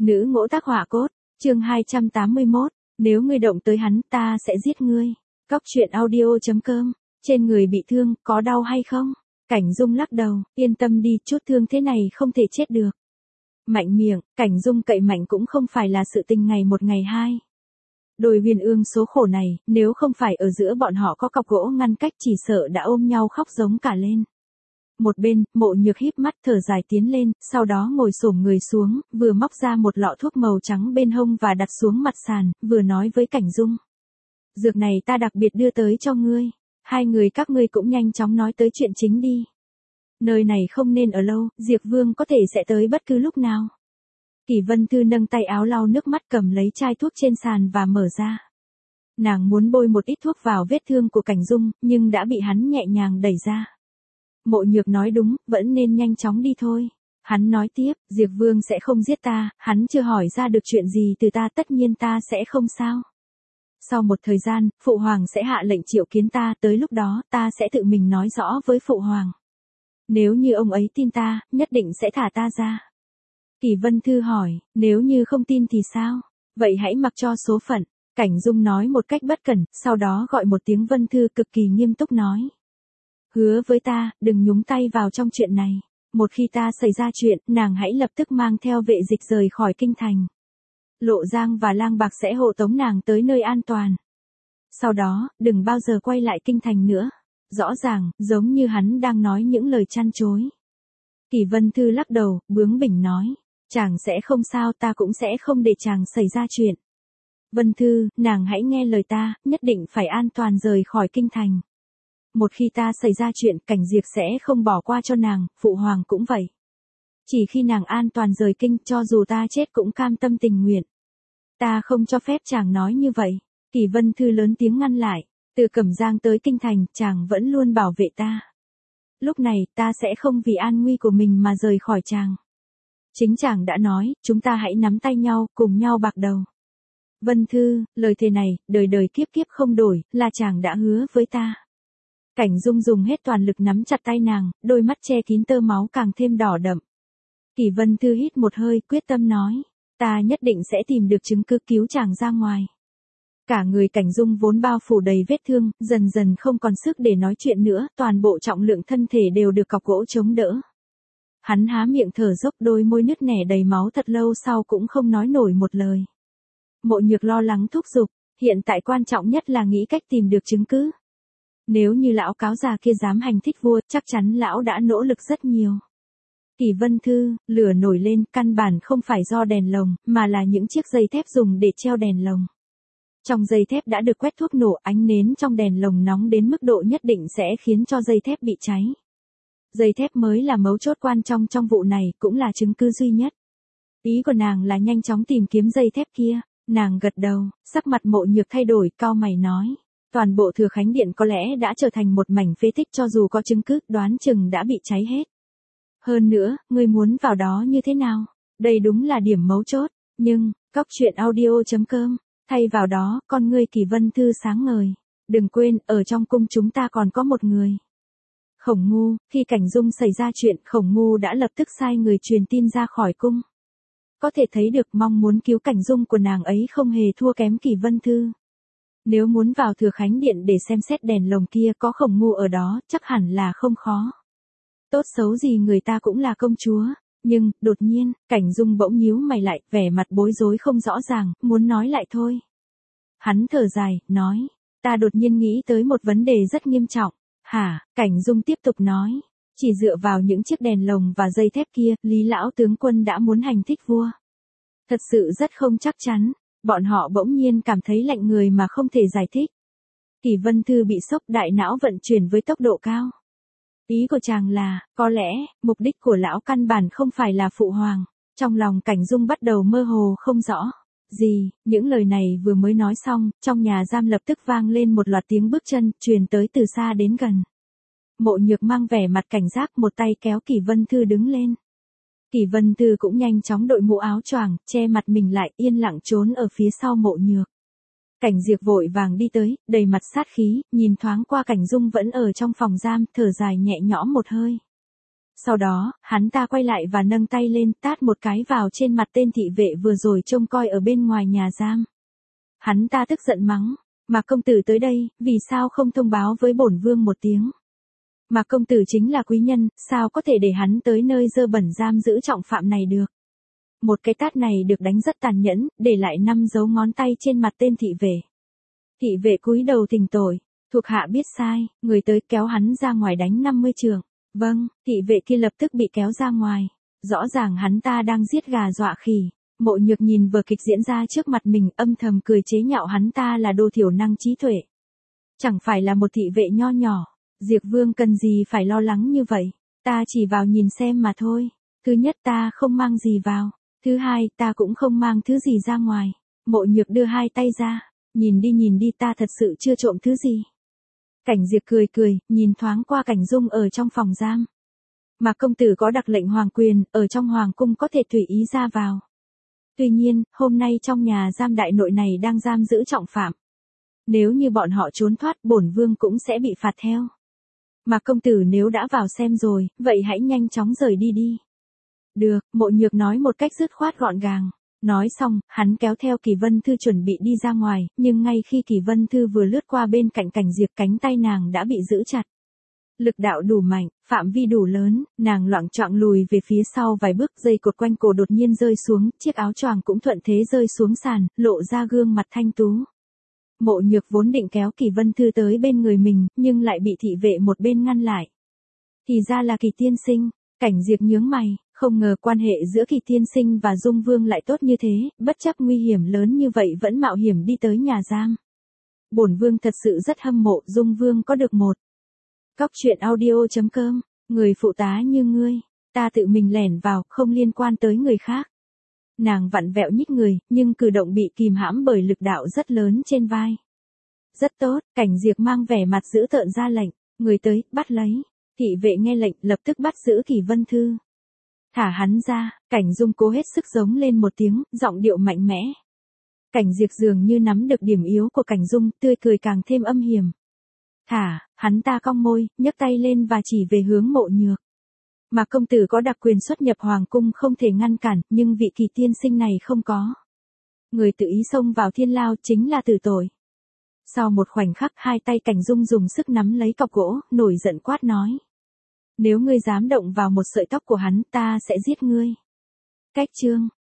Nữ ngỗ tác họa cốt, chương 281, nếu ngươi động tới hắn ta sẽ giết ngươi. Cóc truyện audio.com, trên người bị thương, có đau hay không? Cảnh Dung lắc đầu, yên tâm đi, chút thương thế này không thể chết được. Mạnh miệng, Cảnh Dung cậy mạnh cũng không phải là sự tình ngày một ngày hai. Đôi huyền ương số khổ này, nếu không phải ở giữa bọn họ có cọc gỗ ngăn cách chỉ sợ đã ôm nhau khóc giống cả lên. Một bên, Mộ Nhược híp mắt thở dài tiến lên, sau đó ngồi xổm người xuống, vừa móc ra một lọ thuốc màu trắng bên hông và đặt xuống mặt sàn, vừa nói với Cảnh Dung. Dược này ta đặc biệt đưa tới cho ngươi, hai người các ngươi cũng nhanh chóng nói tới chuyện chính đi. Nơi này không nên ở lâu, Diệp Vương có thể sẽ tới bất cứ lúc nào. Kỷ Vân Thư nâng tay áo lau nước mắt cầm lấy chai thuốc trên sàn và mở ra. Nàng muốn bôi một ít thuốc vào vết thương của Cảnh Dung, nhưng đã bị hắn nhẹ nhàng đẩy ra. Mộ Nhược nói đúng, vẫn nên nhanh chóng đi thôi. Hắn nói tiếp, Diệp Vương sẽ không giết ta, hắn chưa hỏi ra được chuyện gì từ ta, tất nhiên ta sẽ không sao. Sau một thời gian, Phụ Hoàng sẽ hạ lệnh triệu kiến ta, tới lúc đó ta sẽ tự mình nói rõ với Phụ Hoàng. Nếu như ông ấy tin ta, nhất định sẽ thả ta ra. Kỷ Vân Thư hỏi, nếu như không tin thì sao? Vậy hãy mặc cho số phận. Cảnh Dung nói một cách bất cẩn, sau đó gọi một tiếng Vân Thư cực kỳ nghiêm túc nói. Hứa với ta, đừng nhúng tay vào trong chuyện này. Một khi ta xảy ra chuyện, nàng hãy lập tức mang theo vệ dịch rời khỏi kinh thành. Lộ Giang và Lang Bạc sẽ hộ tống nàng tới nơi an toàn. Sau đó, đừng bao giờ quay lại kinh thành nữa. Rõ ràng, giống như hắn đang nói những lời chăn chối. Kỷ Vân Thư lắc đầu, bướng bỉnh nói. Chàng sẽ không sao, ta cũng sẽ không để chàng xảy ra chuyện. Vân Thư, nàng hãy nghe lời ta, nhất định phải an toàn rời khỏi kinh thành. Một khi ta xảy ra chuyện, Cảnh Diệp sẽ không bỏ qua cho nàng, Phụ Hoàng cũng vậy. Chỉ khi nàng an toàn rời kinh, cho dù ta chết cũng cam tâm tình nguyện. Ta không cho phép chàng nói như vậy. Kỷ Vân Thư lớn tiếng ngăn lại. Từ Cẩm Giang tới kinh thành, chàng vẫn luôn bảo vệ ta. Lúc này, ta sẽ không vì an nguy của mình mà rời khỏi chàng. Chính chàng đã nói, chúng ta hãy nắm tay nhau, cùng nhau bạc đầu. Vân Thư, lời thề này, đời đời kiếp kiếp không đổi, là chàng đã hứa với ta. Cảnh Dung dùng hết toàn lực nắm chặt tay nàng, đôi mắt che kín tơ máu càng thêm đỏ đậm. Kỷ Vân Thư hít một hơi, quyết tâm nói, ta nhất định sẽ tìm được chứng cứ cứu chàng ra ngoài. Cả người Cảnh Dung vốn bao phủ đầy vết thương, dần dần không còn sức để nói chuyện nữa, toàn bộ trọng lượng thân thể đều được cọc gỗ chống đỡ. Hắn há miệng thở dốc, đôi môi nứt nẻ đầy máu, thật lâu sau cũng không nói nổi một lời. Mộ Nhược lo lắng thúc giục, hiện tại quan trọng nhất là nghĩ cách tìm được chứng cứ. Nếu như lão cáo già kia dám hành thích vua, chắc chắn lão đã nỗ lực rất nhiều. Kỷ Vân Thư, lửa nổi lên, căn bản không phải do đèn lồng, mà là những chiếc dây thép dùng để treo đèn lồng. Trong dây thép đã được quét thuốc nổ, ánh nến trong đèn lồng nóng đến mức độ nhất định sẽ khiến cho dây thép bị cháy. Dây thép mới là mấu chốt quan trọng trong vụ này, cũng là chứng cứ duy nhất. Ý của nàng là nhanh chóng tìm kiếm dây thép kia. Nàng gật đầu, sắc mặt Mộ Nhược thay đổi, cau mày nói. Toàn bộ Thừa Khánh Điện có lẽ đã trở thành một mảnh phế tích, cho dù có chứng cứ, đoán chừng đã bị cháy hết. Hơn nữa, ngươi muốn vào đó như thế nào? Đây đúng là điểm mấu chốt. Nhưng, cóc truyện audio.com, thay vào đó, con ngươi Kỷ Vân Thư sáng ngời. Đừng quên, ở trong cung chúng ta còn có một người. Khổng Ngu, khi Cảnh Dung xảy ra chuyện, Khổng Ngu đã lập tức sai người truyền tin ra khỏi cung. Có thể thấy được mong muốn cứu Cảnh Dung của nàng ấy không hề thua kém Kỷ Vân Thư. Nếu muốn vào Thừa Khánh Điện để xem xét đèn lồng kia, có Khổng Ngu ở đó, chắc hẳn là không khó. Tốt xấu gì người ta cũng là công chúa. Nhưng, đột nhiên, Cảnh Dung bỗng nhíu mày lại, vẻ mặt bối rối không rõ ràng, muốn nói lại thôi. Hắn thở dài, nói, ta đột nhiên nghĩ tới một vấn đề rất nghiêm trọng. Hả? Cảnh Dung tiếp tục nói, chỉ dựa vào những chiếc đèn lồng và dây thép kia, Lý lão tướng quân đã muốn hành thích vua. Thật sự rất không chắc chắn. Bọn họ bỗng nhiên cảm thấy lạnh người mà không thể giải thích. Kỷ Vân Thư bị sốc, đại não vận chuyển với tốc độ cao. Ý của chàng là, có lẽ, mục đích của lão căn bản không phải là Phụ Hoàng. Trong lòng Cảnh Dung bắt đầu mơ hồ không rõ. Gì, những lời này vừa mới nói xong, trong nhà giam lập tức vang lên một loạt tiếng bước chân, truyền tới từ xa đến gần. Mộ Nhược mang vẻ mặt cảnh giác, một tay kéo Kỷ Vân Thư đứng lên. Kỷ Vân Thư cũng nhanh chóng đội mũ áo choàng, che mặt mình lại, yên lặng trốn ở phía sau Mộ Nhược. Cảnh Diệp vội vàng đi tới, đầy mặt sát khí, nhìn thoáng qua Cảnh Dung vẫn ở trong phòng giam, thở dài nhẹ nhõm một hơi. Sau đó, hắn ta quay lại và nâng tay lên tát một cái vào trên mặt tên thị vệ vừa rồi trông coi ở bên ngoài nhà giam. Hắn ta tức giận mắng, Mạc công tử tới đây, vì sao không thông báo với bổn vương một tiếng? Mạc công tử chính là quý nhân, sao có thể để hắn tới nơi dơ bẩn giam giữ trọng phạm này được? Một cái tát này được đánh rất tàn nhẫn, để lại 5 dấu ngón tay trên mặt tên thị vệ. Thị vệ cúi đầu thỉnh tội, thuộc hạ biết sai, người tới kéo hắn ra ngoài đánh 50 trường. Vâng, thị vệ kia lập tức bị kéo ra ngoài. Rõ ràng hắn ta đang giết gà dọa khỉ. Mộ Nhược nhìn vở kịch diễn ra trước mặt mình, âm thầm cười chế nhạo hắn ta là đồ thiểu năng trí tuệ. Chẳng phải là một thị vệ nho nhỏ, Diệp Vương cần gì phải lo lắng như vậy, ta chỉ vào nhìn xem mà thôi. Thứ nhất ta không mang gì vào, thứ hai ta cũng không mang thứ gì ra ngoài. Mộ Nhược đưa hai tay ra, nhìn đi ta thật sự chưa trộm thứ gì. Cảnh Diệp cười cười, nhìn thoáng qua Cảnh Dung ở trong phòng giam. Mà công tử có đặc lệnh hoàng quyền, ở trong hoàng cung có thể tùy ý ra vào. Tuy nhiên, hôm nay trong nhà giam đại nội này đang giam giữ trọng phạm. Nếu như bọn họ trốn thoát, bổn vương cũng sẽ bị phạt theo. Mà công tử nếu đã vào xem rồi, vậy hãy nhanh chóng rời đi đi. Được, Mộ Nhược nói một cách dứt khoát gọn gàng. Nói xong, hắn kéo theo Kỳ Vân Thư chuẩn bị đi ra ngoài, nhưng ngay khi Kỳ Vân Thư vừa lướt qua bên cạnh Cảnh Diệp, cánh tay nàng đã bị giữ chặt. Lực đạo đủ mạnh, phạm vi đủ lớn, nàng loạng choạng lùi về phía sau vài bước, dây cột quanh cổ đột nhiên rơi xuống, chiếc áo choàng cũng thuận thế rơi xuống sàn, lộ ra gương mặt thanh tú. Mộ Nhược vốn định kéo Kỳ Vân Thư tới bên người mình, nhưng lại bị thị vệ một bên ngăn lại. Thì ra là Kỳ tiên sinh. Cảnh Diệp nhướng mày, không ngờ quan hệ giữa Kỳ tiên sinh và Dung Vương lại tốt như thế, bất chấp nguy hiểm lớn như vậy vẫn mạo hiểm đi tới nhà giam. Bổn vương thật sự rất hâm mộ Dung Vương có được một. Cóc truyện audio.com, người phụ tá như ngươi, ta tự mình lẻn vào, không liên quan tới người khác. Nàng vặn vẹo nhích người, nhưng cử động bị kìm hãm bởi lực đạo rất lớn trên vai. Rất tốt, Cảnh Diệp mang vẻ mặt dữ tợn ra lệnh, người tới, bắt lấy. Thị vệ nghe lệnh, lập tức bắt giữ Kỳ Vân Thư. Thả hắn ra, Cảnh Dung cố hết sức giống lên một tiếng, giọng điệu mạnh mẽ. Cảnh Diệp dường như nắm được điểm yếu của Cảnh Dung, tươi cười càng thêm âm hiểm. Thả, hắn ta cong môi, nhấc tay lên và chỉ về hướng Mộ Nhược. Mà công tử có đặc quyền xuất nhập hoàng cung không thể ngăn cản, nhưng vị Kỳ tiên sinh này không có. Người tự ý xông vào thiên lao chính là tử tội. Sau một khoảnh khắc, hai tay Cảnh Dung dùng sức nắm lấy cọc gỗ, nổi giận quát nói. Nếu ngươi dám động vào một sợi tóc của hắn, ta sẽ giết ngươi. Cách chương